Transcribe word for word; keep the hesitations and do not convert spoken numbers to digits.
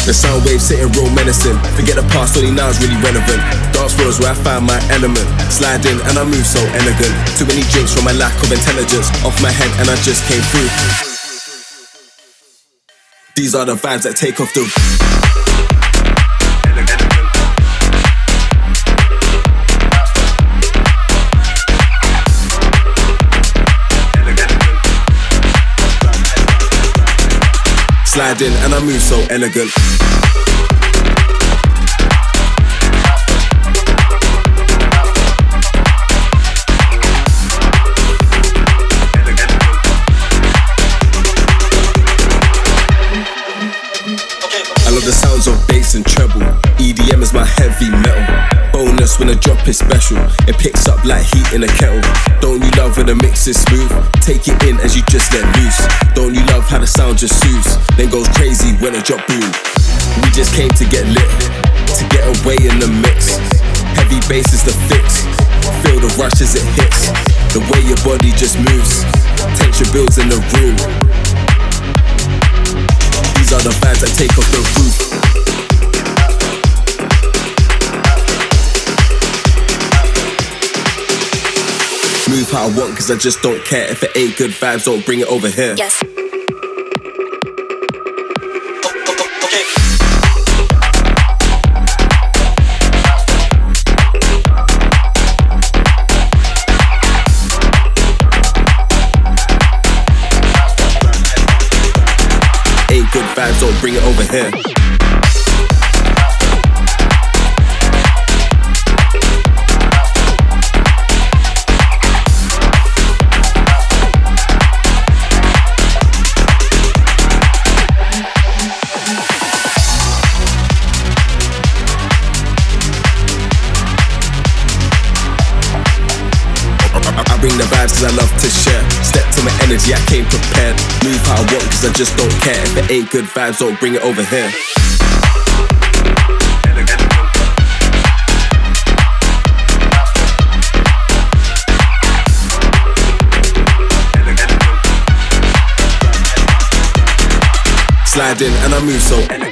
The sound wave sitting real menacing. Forget the past, only now is really relevant. Dance floors where I find my element. Slide in and I move so elegant. Too many drinks from my lack of intelligence. Off my head and I just came through. These are the vibes that take off the slide in and I move so elegant. I love the sounds of bass and treble. E D M is my heavy metal. Bonus when the drop is special. It picks up like heat in a kettle. Don't you love when the mix is smooth? Take it in as you just let loose. Don't you love how the sound just soothes? Then goes crazy when a drop boom. We just came to get lit, to get away in the mix. Heavy bass is the fix. Feel the rush as it hits. The way your body just moves. Tension builds in the room. These are the vibes that take off the roof. Move how I want cause I just don't care. If it ain't good vibes, don't bring it over here. Yes. Ain't good vibes, don't bring it over here. I bring the vibes cause I love to share. Step to my energy, I came prepared. Move how I want cause I just don't care. If it ain't good vibes, don't bring it over here. Slide in and I move so